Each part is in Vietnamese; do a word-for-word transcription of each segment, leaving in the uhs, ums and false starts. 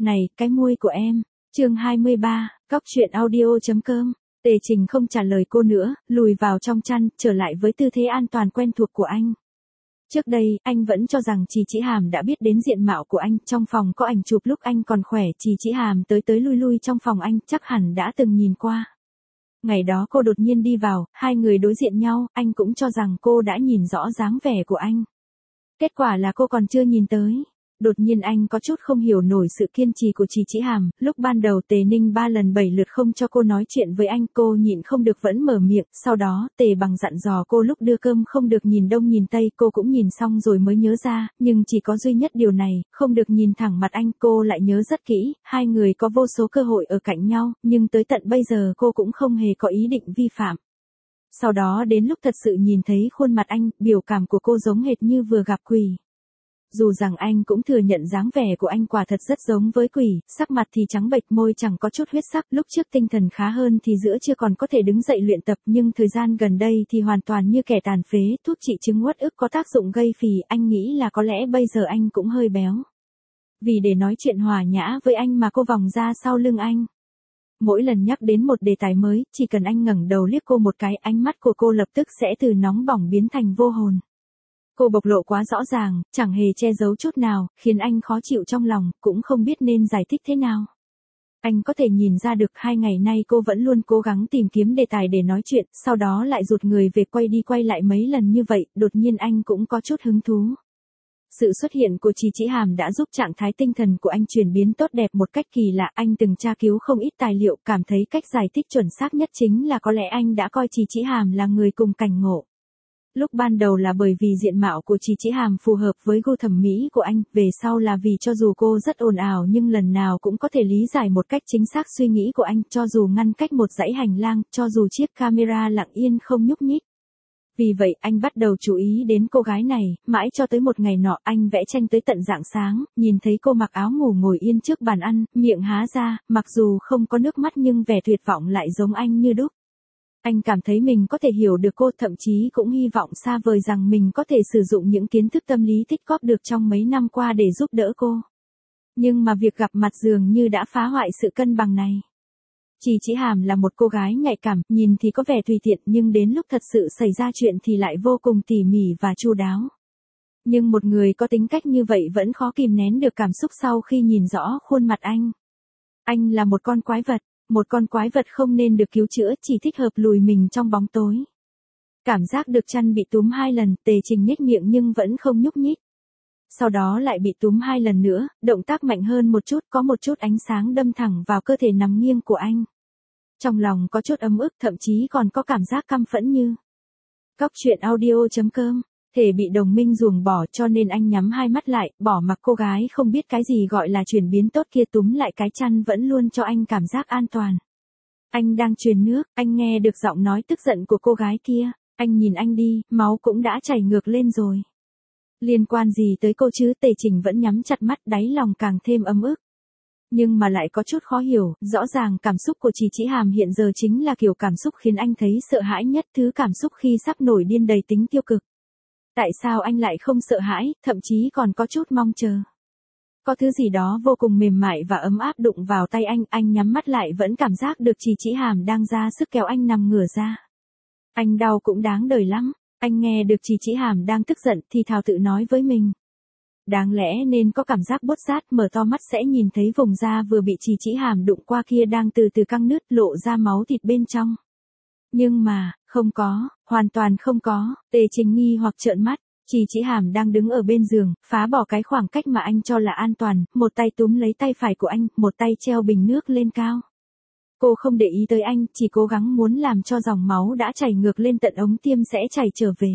Này, cái môi của em. Chương hai mươi ba, Cóc truyện audio.com. Tề Trình không trả lời cô nữa, lùi vào trong chăn, trở lại với tư thế an toàn quen thuộc của anh. Trước đây, anh vẫn cho rằng Trì Chỉ Hàm đã biết đến diện mạo của anh, trong phòng có ảnh chụp lúc anh còn khỏe, Trì Chỉ Hàm tới tới lui lui trong phòng anh, chắc hẳn đã từng nhìn qua. Ngày đó cô đột nhiên đi vào, hai người đối diện nhau, anh cũng cho rằng cô đã nhìn rõ dáng vẻ của anh. Kết quả là cô còn chưa nhìn tới. Đột nhiên anh có chút không hiểu nổi sự kiên trì của Trì Chỉ Hàm, lúc ban đầu Tề Ninh ba lần bảy lượt không cho cô nói chuyện với anh, cô nhịn không được vẫn mở miệng, sau đó Tề Bằng dặn dò cô lúc đưa cơm không được nhìn đông nhìn tây, cô cũng nhìn xong rồi mới nhớ ra, nhưng chỉ có duy nhất điều này, không được nhìn thẳng mặt anh, cô lại nhớ rất kỹ, hai người có vô số cơ hội ở cạnh nhau, nhưng tới tận bây giờ cô cũng không hề có ý định vi phạm. Sau đó đến lúc thật sự nhìn thấy khuôn mặt anh, biểu cảm của cô giống hệt như vừa gặp quỷ. Dù rằng anh cũng thừa nhận dáng vẻ của anh quả thật rất giống với quỷ, sắc mặt thì trắng bệch, môi chẳng có chút huyết sắc, lúc trước tinh thần khá hơn thì giữa chưa còn có thể đứng dậy luyện tập, nhưng thời gian gần đây thì hoàn toàn như kẻ tàn phế, thuốc trị chứng uất ức có tác dụng gây phì, anh nghĩ là có lẽ bây giờ anh cũng hơi béo. Vì để nói chuyện hòa nhã với anh mà cô vòng ra sau lưng anh. Mỗi lần nhắc đến một đề tài mới, chỉ cần anh ngẩng đầu liếc cô một cái, ánh mắt của cô lập tức sẽ từ nóng bỏng biến thành vô hồn. Cô bộc lộ quá rõ ràng, chẳng hề che giấu chút nào, khiến anh khó chịu trong lòng, cũng không biết nên giải thích thế nào. Anh có thể nhìn ra được hai ngày nay cô vẫn luôn cố gắng tìm kiếm đề tài để nói chuyện, sau đó lại rụt người về quay đi quay lại mấy lần như vậy, đột nhiên anh cũng có chút hứng thú. Sự xuất hiện của Trì Chỉ Hàm đã giúp trạng thái tinh thần của anh chuyển biến tốt đẹp một cách kỳ lạ, anh từng tra cứu không ít tài liệu, cảm thấy cách giải thích chuẩn xác nhất chính là có lẽ anh đã coi Trì Chỉ Hàm là người cùng cảnh ngộ. Lúc ban đầu là bởi vì diện mạo của Trì Chỉ Hàm phù hợp với gu thẩm mỹ của anh, về sau là vì cho dù cô rất ồn ào nhưng lần nào cũng có thể lý giải một cách chính xác suy nghĩ của anh, cho dù ngăn cách một dãy hành lang, cho dù chiếc camera lặng yên không nhúc nhích. Vì vậy anh bắt đầu chú ý đến cô gái này, mãi cho tới một ngày nọ anh vẽ tranh tới tận rạng sáng, nhìn thấy cô mặc áo ngủ ngồi yên trước bàn ăn, miệng há ra, mặc dù không có nước mắt nhưng vẻ tuyệt vọng lại giống anh như đúc. Anh cảm thấy mình có thể hiểu được cô, thậm chí cũng hy vọng xa vời rằng mình có thể sử dụng những kiến thức tâm lý tích góp được trong mấy năm qua để giúp đỡ cô. Nhưng mà việc gặp mặt dường như đã phá hoại sự cân bằng này. Trì Chỉ Hàm là một cô gái nhạy cảm, nhìn thì có vẻ tùy tiện nhưng đến lúc thật sự xảy ra chuyện thì lại vô cùng tỉ mỉ và chu đáo. Nhưng một người có tính cách như vậy vẫn khó kìm nén được cảm xúc sau khi nhìn rõ khuôn mặt anh. Anh là một con quái vật. Một con quái vật không nên được cứu chữa, chỉ thích hợp lùi mình trong bóng tối. Cảm giác được chăn bị túm hai lần, Tề Trình nhếch miệng nhưng vẫn không nhúc nhích. Sau đó lại bị túm hai lần nữa, động tác mạnh hơn một chút, có một chút ánh sáng đâm thẳng vào cơ thể nằm nghiêng của anh. Trong lòng có chút ấm ức, thậm chí còn có cảm giác căm phẫn như. Cóc truyện audio.com. Thể bị đồng minh ruồng bỏ cho nên anh nhắm hai mắt lại, bỏ mặc cô gái không biết cái gì gọi là chuyển biến tốt kia túm lại cái chăn vẫn luôn cho anh cảm giác an toàn. Anh đang truyền nước, anh nghe được giọng nói tức giận của cô gái kia, anh nhìn anh đi, máu cũng đã chảy ngược lên rồi. Liên quan gì tới cô chứ? Tề Trình vẫn nhắm chặt mắt, đáy lòng càng thêm ấm ức. Nhưng mà lại có chút khó hiểu, rõ ràng cảm xúc của Trì Chỉ Hàm hiện giờ chính là kiểu cảm xúc khiến anh thấy sợ hãi nhất, thứ cảm xúc khi sắp nổi điên đầy tính tiêu cực. Tại sao anh lại không sợ hãi, thậm chí còn có chút mong chờ. Có thứ gì đó vô cùng mềm mại và ấm áp đụng vào tay anh, anh nhắm mắt lại vẫn cảm giác được Trì Chỉ Hàm đang ra sức kéo anh nằm ngửa ra. Anh đau cũng đáng đời lắm, anh nghe được Trì Chỉ Hàm đang tức giận thì thào tự nói với mình. Đáng lẽ nên có cảm giác bốt rát, mở to mắt sẽ nhìn thấy vùng da vừa bị Trì Chỉ Hàm đụng qua kia đang từ từ căng nứt, lộ ra máu thịt bên trong. Nhưng mà, không có, hoàn toàn không có, Tề Trình nghi hoặc trợn mắt, Trì Chỉ Hàm đang đứng ở bên giường, phá bỏ cái khoảng cách mà anh cho là an toàn, một tay túm lấy tay phải của anh, một tay treo bình nước lên cao. Cô không để ý tới anh, chỉ cố gắng muốn làm cho dòng máu đã chảy ngược lên tận ống tiêm sẽ chảy trở về.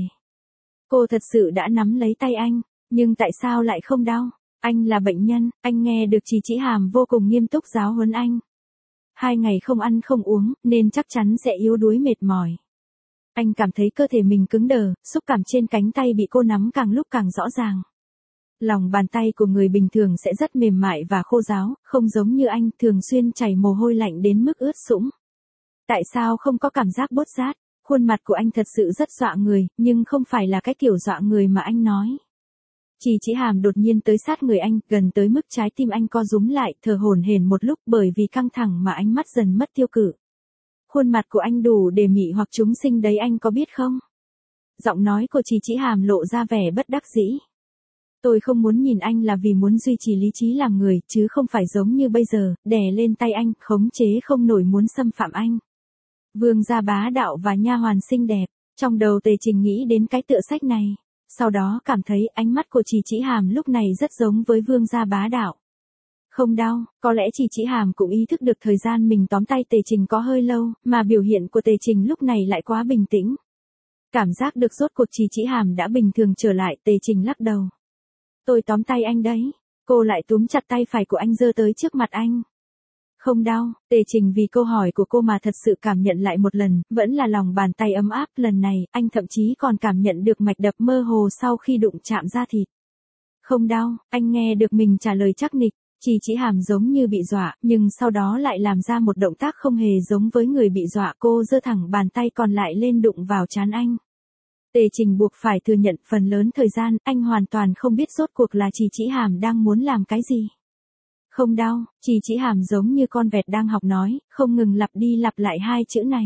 Cô thật sự đã nắm lấy tay anh, nhưng tại sao lại không đau? Anh là bệnh nhân, anh nghe được Trì Chỉ Hàm vô cùng nghiêm túc giáo huấn anh. Hai ngày không ăn không uống, nên chắc chắn sẽ yếu đuối mệt mỏi. Anh cảm thấy cơ thể mình cứng đờ, xúc cảm trên cánh tay bị cô nắm càng lúc càng rõ ràng. Lòng bàn tay của người bình thường sẽ rất mềm mại và khô ráo, không giống như anh thường xuyên chảy mồ hôi lạnh đến mức ướt sũng. Tại sao không có cảm giác bốt rát? Khuôn mặt của anh thật sự rất dọa người, nhưng không phải là cái kiểu dọa người mà anh nói. Trì Chỉ Hàm đột nhiên tới sát người anh, gần tới mức trái tim anh co rúm lại, thở hổn hển một lúc bởi vì căng thẳng mà ánh mắt dần mất tiêu cự. Khuôn mặt của anh đủ để mị hoặc chúng sinh đấy, anh có biết không? Giọng nói của Trì Chỉ Hàm lộ ra vẻ bất đắc dĩ. Tôi không muốn nhìn anh là vì muốn duy trì lý trí làm người, chứ không phải giống như bây giờ, đè lên tay anh, khống chế không nổi muốn xâm phạm anh. Vương gia bá đạo và nha hoàn xinh đẹp, trong đầu Tề Trình nghĩ đến cái tựa sách này. Sau đó cảm thấy ánh mắt của Trì Chỉ Hàm lúc này rất giống với vương gia bá đạo. Không đau, có lẽ Trì Chỉ Hàm cũng ý thức được thời gian mình tóm tay Tề Trình có hơi lâu, mà biểu hiện của Tề Trình lúc này lại quá bình tĩnh. Cảm giác được rốt cuộc Trì Chỉ Hàm đã bình thường trở lại, Tề Trình lắc đầu. Tôi tóm tay anh đấy. Cô lại túm chặt tay phải của anh giơ tới trước mặt anh. Không đau, Tề Trình vì câu hỏi của cô mà thật sự cảm nhận lại một lần, vẫn là lòng bàn tay ấm áp, lần này, anh thậm chí còn cảm nhận được mạch đập mơ hồ sau khi đụng chạm da thịt. Không đau, anh nghe được mình trả lời chắc nịch, Trì Chỉ Hàm giống như bị dọa, nhưng sau đó lại làm ra một động tác không hề giống với người bị dọa, cô giơ thẳng bàn tay còn lại lên đụng vào trán anh. Tề Trình buộc phải thừa nhận phần lớn thời gian, anh hoàn toàn không biết rốt cuộc là Trì Chỉ Hàm đang muốn làm cái gì. Không đau, Trì Chỉ Hàm giống như con vẹt đang học nói, không ngừng lặp đi lặp lại hai chữ này.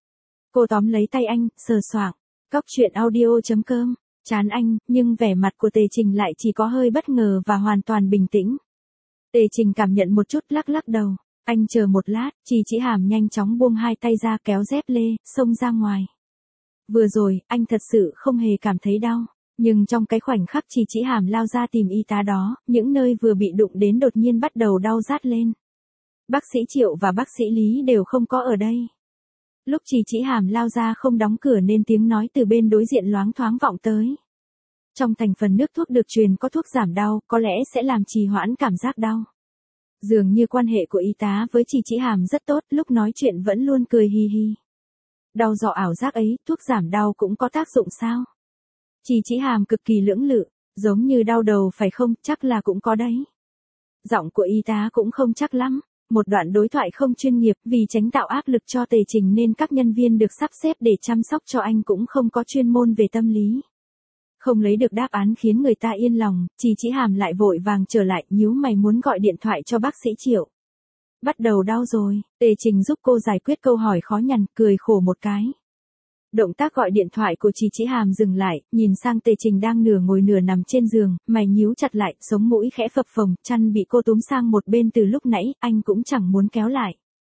Cô tóm lấy tay anh, sờ soạng. Cóc truyện audio chấm com, chán anh, nhưng vẻ mặt của Tề Trình lại chỉ có hơi bất ngờ và hoàn toàn bình tĩnh. Tề Trình cảm nhận một chút, lắc lắc đầu. Anh chờ một lát, Trì Chỉ Hàm nhanh chóng buông hai tay ra, kéo dép lê, xông ra ngoài. Vừa rồi, anh thật sự không hề cảm thấy đau. Nhưng trong cái khoảnh khắc Trì Chỉ Hàm lao ra tìm y tá đó, những nơi vừa bị đụng đến đột nhiên bắt đầu đau rát lên. Bác sĩ Triệu và bác sĩ Lý đều không có ở đây. Lúc Trì Chỉ Hàm lao ra không đóng cửa nên tiếng nói từ bên đối diện loáng thoáng vọng tới. Trong thành phần nước thuốc được truyền có thuốc giảm đau, có lẽ sẽ làm trì hoãn cảm giác đau. Dường như quan hệ của y tá với Trì Chỉ Hàm rất tốt, lúc nói chuyện vẫn luôn cười hi hi. Đau do ảo giác ấy, thuốc giảm đau cũng có tác dụng sao? Trì Chỉ Hàm cực kỳ lưỡng lự, giống như đau đầu phải không, chắc là cũng có đấy. Giọng của y tá cũng không chắc lắm, một đoạn đối thoại không chuyên nghiệp, vì tránh tạo áp lực cho Tề Trình nên các nhân viên được sắp xếp để chăm sóc cho anh cũng không có chuyên môn về tâm lý. Không lấy được đáp án khiến người ta yên lòng, Trì Chỉ Hàm lại vội vàng trở lại, nhíu mày muốn gọi điện thoại cho bác sĩ Triệu. Bắt đầu đau rồi, Tề Trình giúp cô giải quyết câu hỏi khó nhằn, cười khổ một cái. Động tác gọi điện thoại của Trì Chỉ Hàm dừng lại, nhìn sang Tề Trình đang nửa ngồi nửa nằm trên giường, mày nhíu chặt lại, sống mũi khẽ phập phồng, chăn bị cô túm sang một bên từ lúc nãy, anh cũng chẳng muốn kéo lại.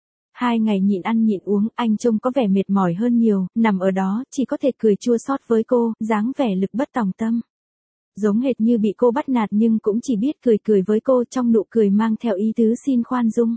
Hai ngày nhịn ăn nhịn uống, anh trông có vẻ mệt mỏi hơn nhiều, nằm ở đó, chỉ có thể cười chua xót với cô, dáng vẻ lực bất tòng tâm. Giống hệt như bị cô bắt nạt nhưng cũng chỉ biết cười cười với cô, trong nụ cười mang theo ý tứ xin khoan dung.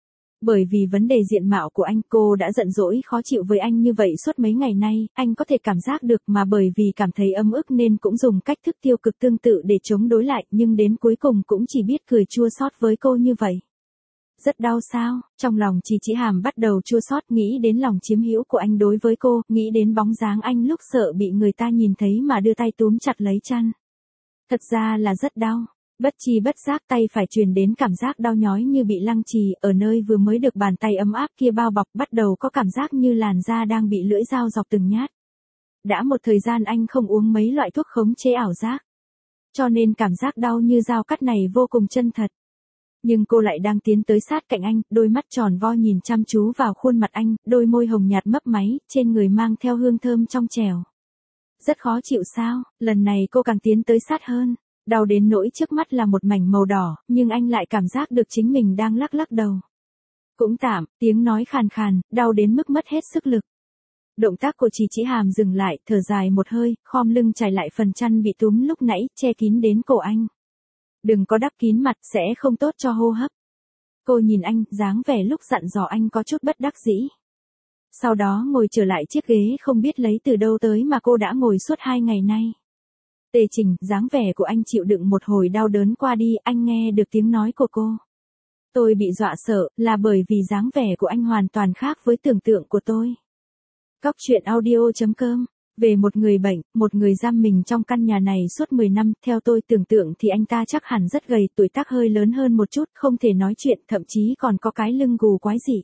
Bởi vì vấn đề diện mạo của anh, cô đã giận dỗi khó chịu với anh như vậy suốt mấy ngày nay, anh có thể cảm giác được, mà bởi vì cảm thấy ấm ức nên cũng dùng cách thức tiêu cực tương tự để chống đối lại, nhưng đến cuối cùng cũng chỉ biết cười chua xót với cô như vậy. Rất đau sao? Trong lòng Trì Chỉ Hàm bắt đầu chua xót, nghĩ đến lòng chiếm hữu của anh đối với cô, nghĩ đến bóng dáng anh lúc sợ bị người ta nhìn thấy mà đưa tay túm chặt lấy chăn. Thật ra là rất đau. Bất chi bất giác tay phải truyền đến cảm giác đau nhói như bị lăng trì, ở nơi vừa mới được bàn tay ấm áp kia bao bọc, bắt đầu có cảm giác như làn da đang bị lưỡi dao dọc từng nhát. Đã một thời gian anh không uống mấy loại thuốc khống chế ảo giác, cho nên cảm giác đau như dao cắt này vô cùng chân thật. Nhưng cô lại đang tiến tới sát cạnh anh, đôi mắt tròn vo nhìn chăm chú vào khuôn mặt anh, đôi môi hồng nhạt mấp máy, trên người mang theo hương thơm trong trẻo. Rất khó chịu sao? Lần này cô càng tiến tới sát hơn. Đau đến nỗi trước mắt là một mảnh màu đỏ, nhưng anh lại cảm giác được chính mình đang lắc lắc đầu. Cũng tạm, tiếng nói khàn khàn, đau đến mức mất hết sức lực. Động tác của Trì Chỉ Hàm dừng lại, thở dài một hơi, khom lưng trải lại phần chăn bị túm lúc nãy, che kín đến cổ anh. Đừng có đắp kín mặt, sẽ không tốt cho hô hấp. Cô nhìn anh, dáng vẻ lúc dặn dò anh có chút bất đắc dĩ. Sau đó ngồi trở lại chiếc ghế không biết lấy từ đâu tới mà cô đã ngồi suốt hai ngày nay. Tề Trình, dáng vẻ của anh chịu đựng một hồi đau đớn qua đi, anh nghe được tiếng nói của cô. Tôi bị dọa sợ, là bởi vì dáng vẻ của anh hoàn toàn khác với tưởng tượng của tôi. Cóc truyện audio chấm com, về một người bệnh, một người giam mình trong căn nhà này suốt mười năm, theo tôi tưởng tượng thì anh ta chắc hẳn rất gầy, tuổi tác hơi lớn hơn một chút, không thể nói chuyện, thậm chí còn có cái lưng gù quái dị.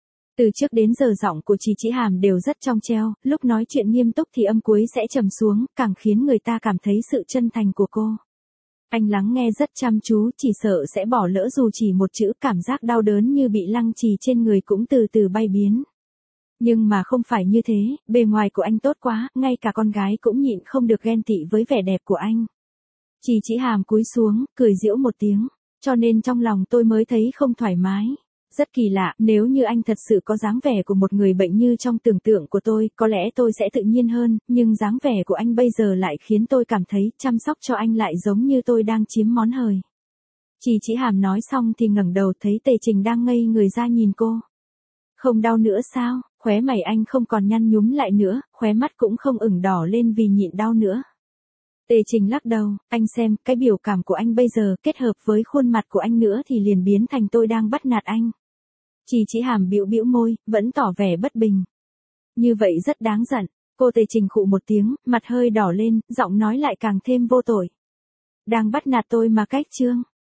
Từ trước đến giờ giọng của Trì Chỉ Hàm đều rất trong treo, lúc nói chuyện nghiêm túc thì âm cuối sẽ trầm xuống, càng khiến người ta cảm thấy sự chân thành của cô. Anh lắng nghe rất chăm chú, chỉ sợ sẽ bỏ lỡ dù chỉ một chữ, cảm giác đau đớn như bị lăng trì trên người cũng từ từ bay biến. Nhưng mà không phải như thế, bề ngoài của anh tốt quá, ngay cả con gái cũng nhịn không được ghen tị với vẻ đẹp của anh. Chỉ chỉ hàm cúi xuống, cười giễu một tiếng, cho nên trong lòng tôi mới thấy không thoải mái. Rất kỳ lạ, nếu như anh thật sự có dáng vẻ của một người bệnh như trong tưởng tượng của tôi, có lẽ tôi sẽ tự nhiên hơn, nhưng dáng vẻ của anh bây giờ lại khiến tôi cảm thấy chăm sóc cho anh lại giống như tôi đang chiếm món hời. Chỉ chỉ hàm nói xong thì ngẩng đầu thấy Tề Trình đang ngây người ra nhìn cô. Không đau nữa sao? Khóe mày anh không còn nhăn nhúm lại nữa, khóe mắt cũng không ửng đỏ lên vì nhịn đau nữa. Tề Trình lắc đầu, anh xem, cái biểu cảm của anh bây giờ kết hợp với khuôn mặt của anh nữa thì liền biến thành tôi đang bắt nạt anh. Chỉ chỉ hàm bĩu bĩu môi, vẫn tỏ vẻ bất bình. Như vậy rất đáng giận. Cô Tề Trình khụ một tiếng, mặt hơi đỏ lên, giọng nói lại càng thêm vô tội. Đang bắt nạt tôi mà cách Trương.